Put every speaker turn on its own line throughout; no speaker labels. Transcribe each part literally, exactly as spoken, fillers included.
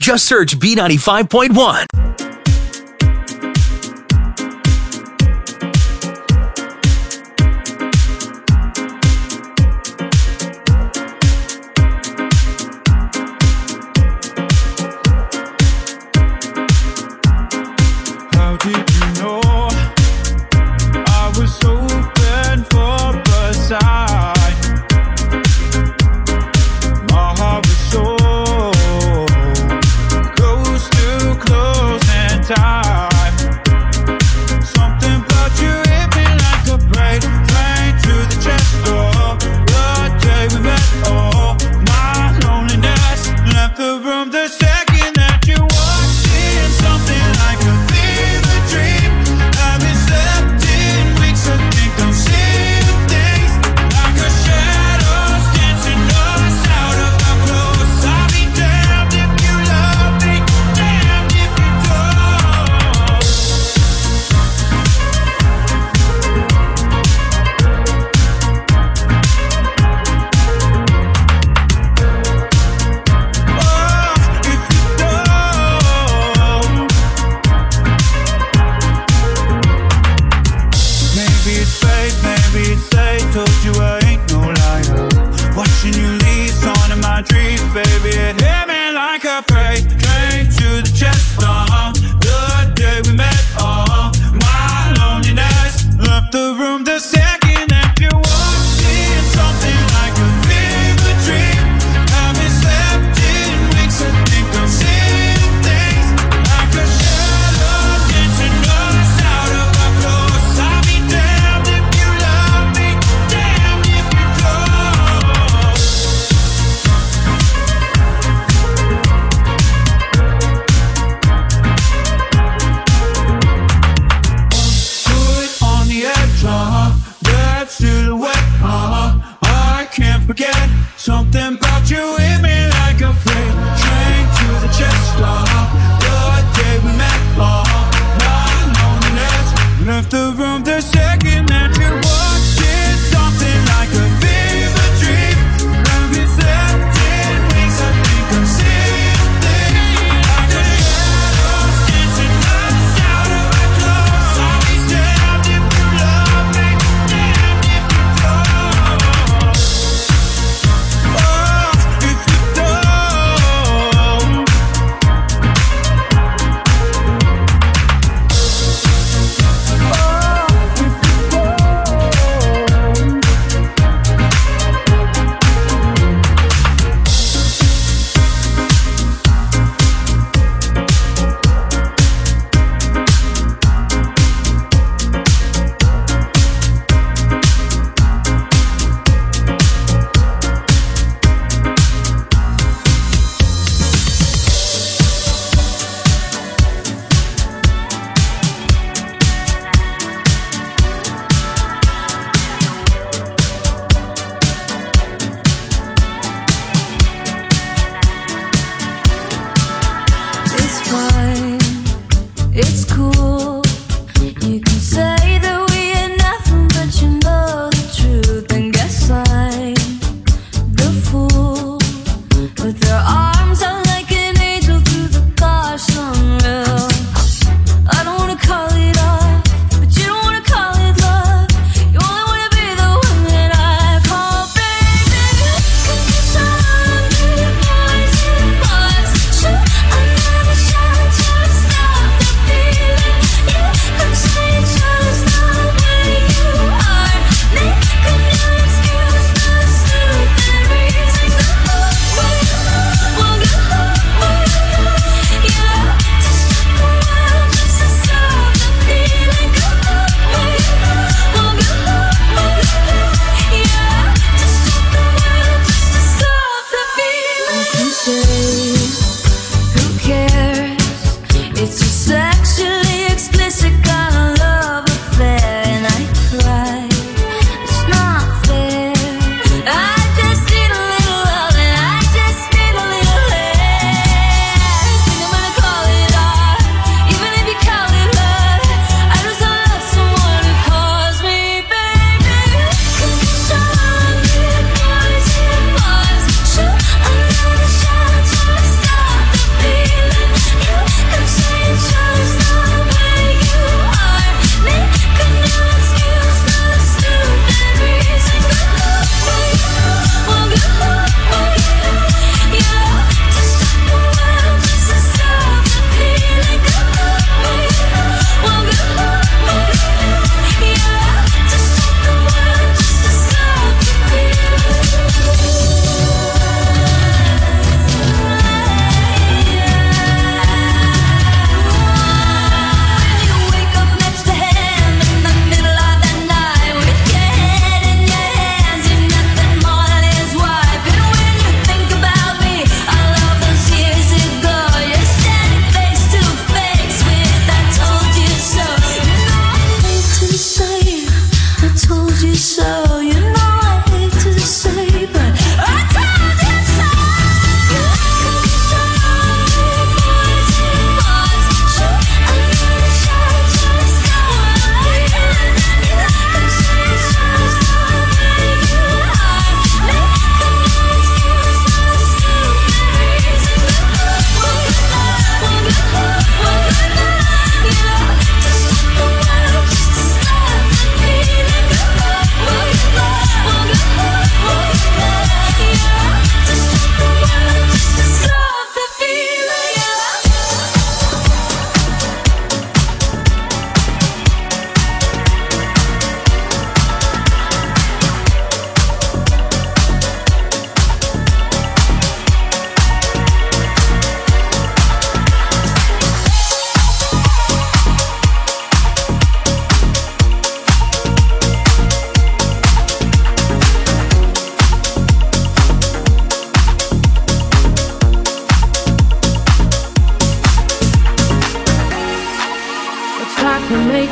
Just search B ninety-five point one.
How did you know I was open for a sign? My heart was so close to closing time. Something about you hit me like a break, train to the chest door. The day we met, oh, my loneliness left the room the second that you walked in. Something like a fever dream. I've been slept in weeks, I think I'm seeing things like a shadows dancing us out of our clothes. I'll be damned if you love me, damned if you don't. Oh, if you don't. Maybe it's fate, maybe it's fate. Told you I ain't no liar. Watching you leave, on in my dreams, baby. It hit me like a freight train to the chest. Uh, the day we met, oh, my loneliness left the room the second that you walked in. Something like a fever dream. I've been slept in weeks, I think I'm seeing things like a shadow dancing us out of our clothes. I'll be damned if you love me, damned if you don't.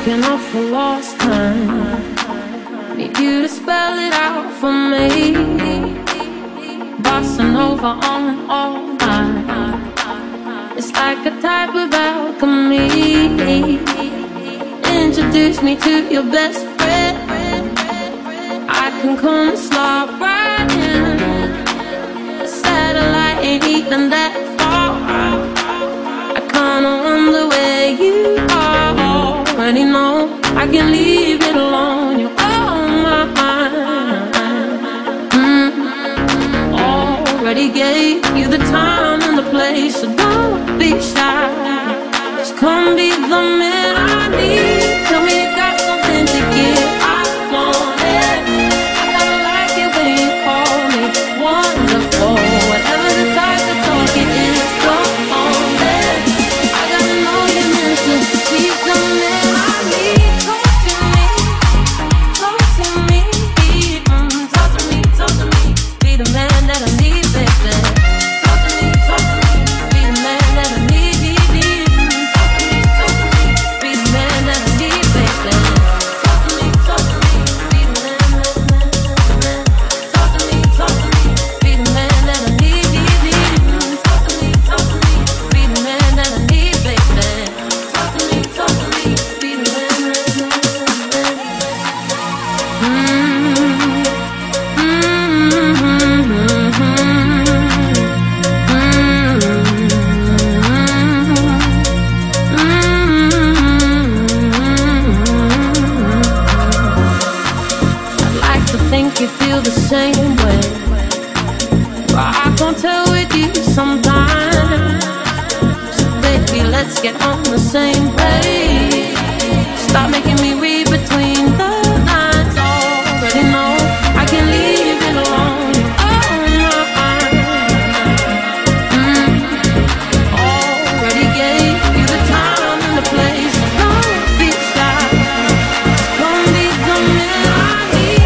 Looking up for lost time. Need you to spell it out for me. Bossing over on and all night. It's like a type of alchemy. Introduce me to your best friend. I can come and slide right in. The satellite ain't even that far. I kinda wonder where you are. Already know I can leave it alone. You're on my mind. mm. Already gave you the time and the place, so don't be shy. Just come be the man I need. Tell me you got something to give. I want it. I kinda like it when you call me wonderful. Whatever the type of talk it is, come on then. I gotta know you're meant to be the man I need. Talk to me, talk to me, mm, talk to me, talk to me. Be the man that I need, baby. Talk to me, talk to me. Be the man that I need. You feel the same way, but I can't tell with you sometimes. So baby, let's get on the same page. Stop making me read between the lines. Already know I can leave it alone. Oh my, mm. Already gave you the time and the place. Don't be shy. Don't be the man I need.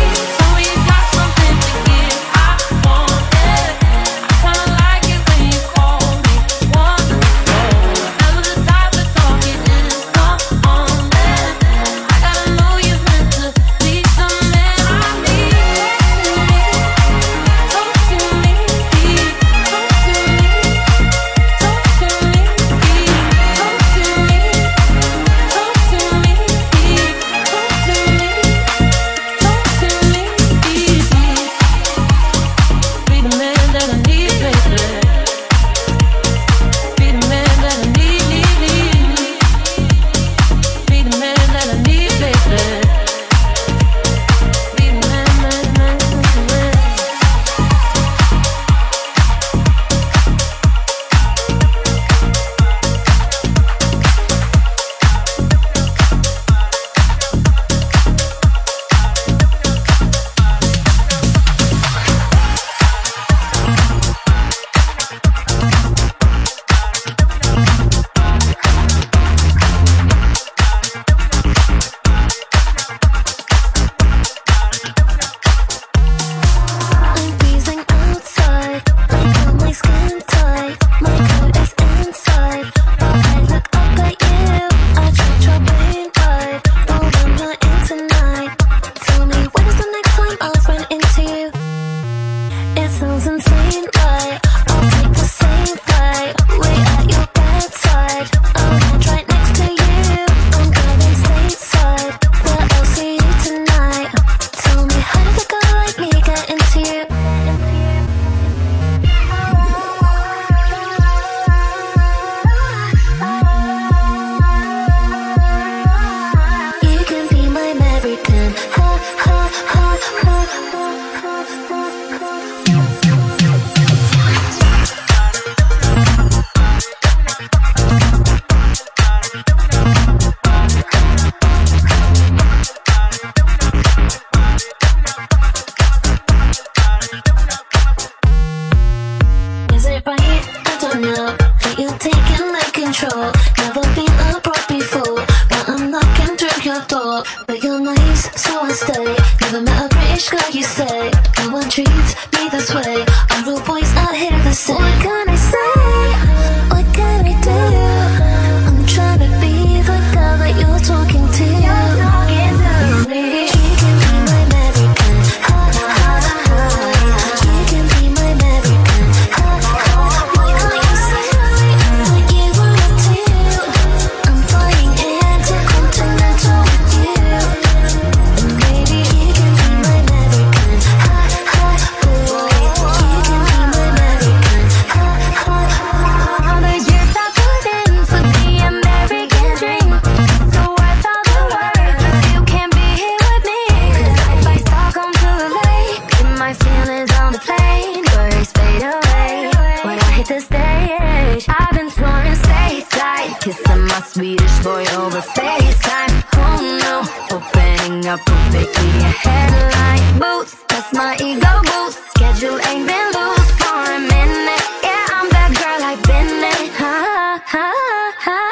What can I do? I'm trying to be the girl that you're talking to. stay tight, kissing my Swedish boy over FaceTime. Oh no, opening up perfectly a headline. Boots, that's my ego boost. Schedule ain't been loose for a minute. Yeah, I'm that girl I've been in. Ha ha ha ha.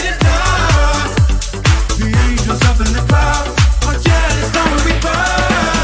Up in the clouds, my jealous, know we burn.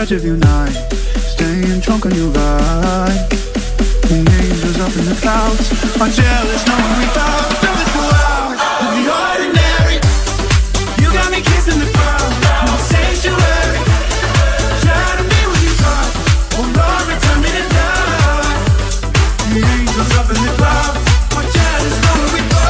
edge of your night, staying drunk on your vibe. The angels up in the clouds are jealous, knowing we bout to live throughout of the ordinary. You got me kissing the ground, no sanctuary. Try to be what you thought, oh Lord, return me to dust. The angels up in the clouds are jealous, knowing we bout.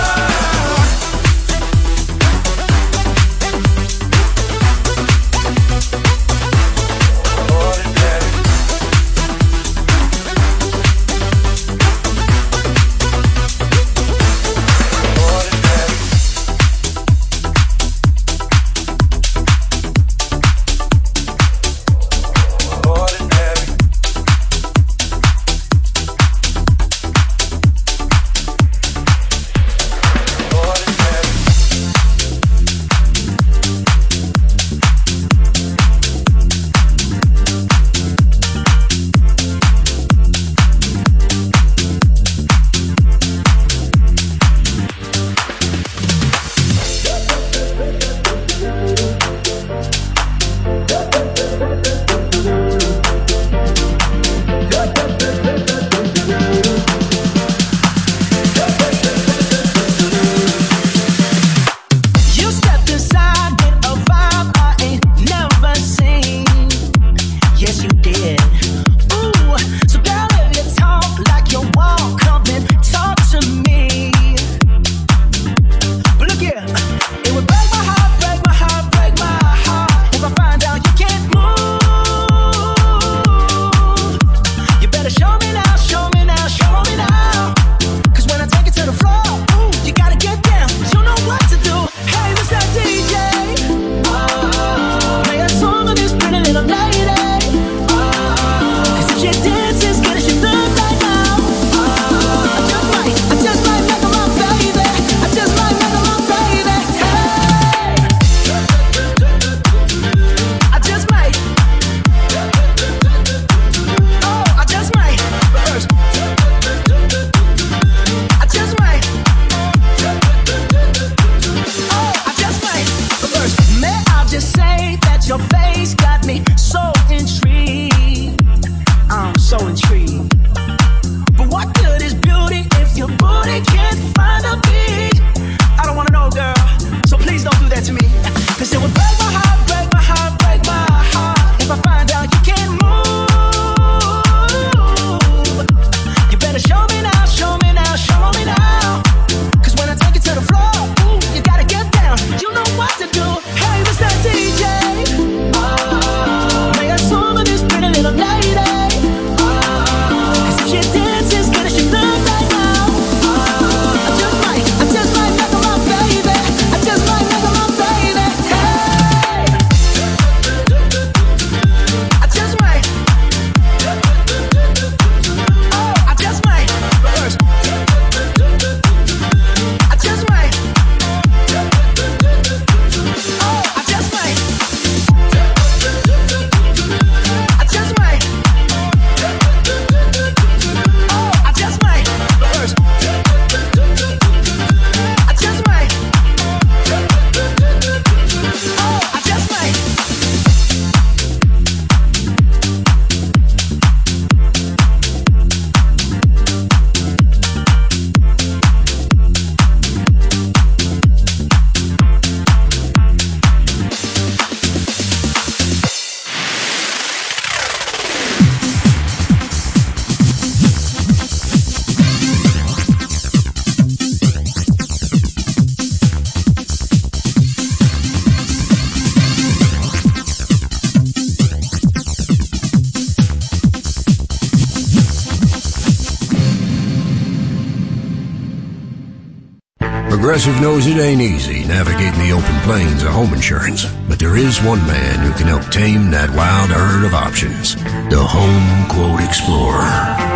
Progressive knows it ain't easy navigating the open plains of home insurance, but there is one man who can help tame that wild herd of options. The Home Quote Explorer.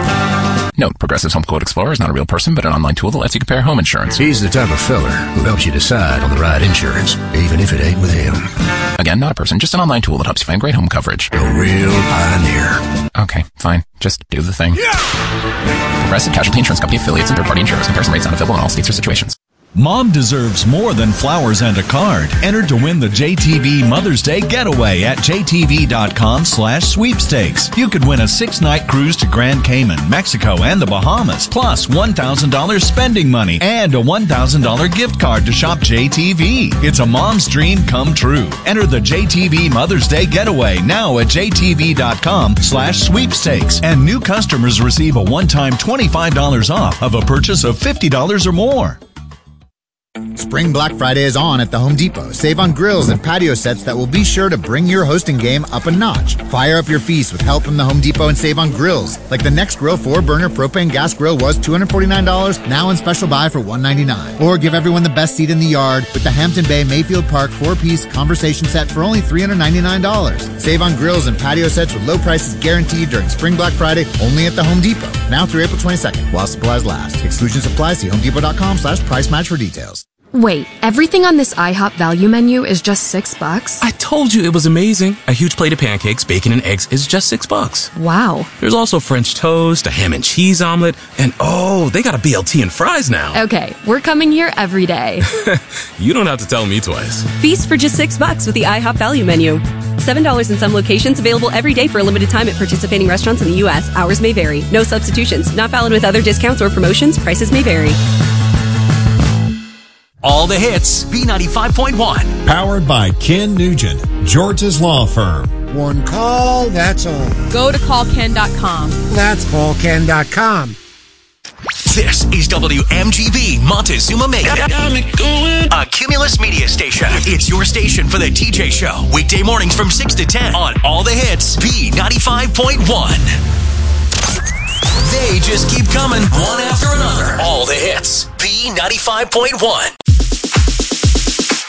Note, Progressive's Home Quote Explorer is not a real person, but an online tool that lets you compare home insurance.
He's the type of feller who helps you decide on the right insurance, even if it ain't with him.
Again, not a person, just an online tool that helps you find great home coverage.
A real pioneer.
Okay, fine. Just do the thing. Yeah! Progressive Casualty Insurance Company affiliates and third-party insurers. Comparison rates not available in all states or situations.
Mom deserves more than flowers and a card. Enter to win the J T V Mother's Day Getaway at J T V dot com slash sweepstakes. You could win a six-night cruise to Grand Cayman, Mexico, and the Bahamas, plus one thousand dollars spending money and a one thousand dollars gift card to shop J T V. It's a mom's dream come true. Enter the J T V Mother's Day Getaway now at J T V dot com slash sweepstakes. And new customers receive a one-time twenty-five dollars off of a purchase of fifty dollars or more.
Spring Black Friday is on at the Home Depot. Save on grills and patio sets that will be sure to bring your hosting game up a notch. Fire up your feast with help from the Home Depot and save on grills. Like the Nextgrill four-burner propane gas grill was two hundred forty-nine dollars, now in special buy for one hundred ninety-nine dollars. Or give everyone the best seat in the yard with the Hampton Bay Mayfield Park four-piece conversation set for only three hundred ninety-nine dollars. Save on grills and patio sets with low prices guaranteed during Spring Black Friday only at the Home Depot. Now through April twenty-second, while supplies last. Exclusions apply. See home depot dot com slash price match for details.
Wait, everything on this IHOP value menu is just six bucks?
I told you it was amazing. A huge plate of pancakes, bacon, and eggs is just six bucks.
Wow.
There's also French toast, a ham and cheese omelet, and oh, they got a B L T and fries now.
Okay, we're coming here every day.
You don't have to tell me twice.
Feast for just six bucks with the IHOP value menu. seven dollars in some locations, available every day for a limited time at participating restaurants in the U S. Hours may vary. No substitutions. Not valid with other discounts or promotions. Prices may vary.
All the hits, B ninety-five point one.
Powered by Ken Nugent, George's Law Firm.
One call, that's all.
Go to call ken dot com.
That's call ken dot com.
This is W M G B Montezuma Mega, a Cumulus media station. It's your station for the T J Show. Weekday mornings from six to ten on All the Hits, B ninety-five point one. They just keep coming, one after another. All the Hits, B ninety-five point one.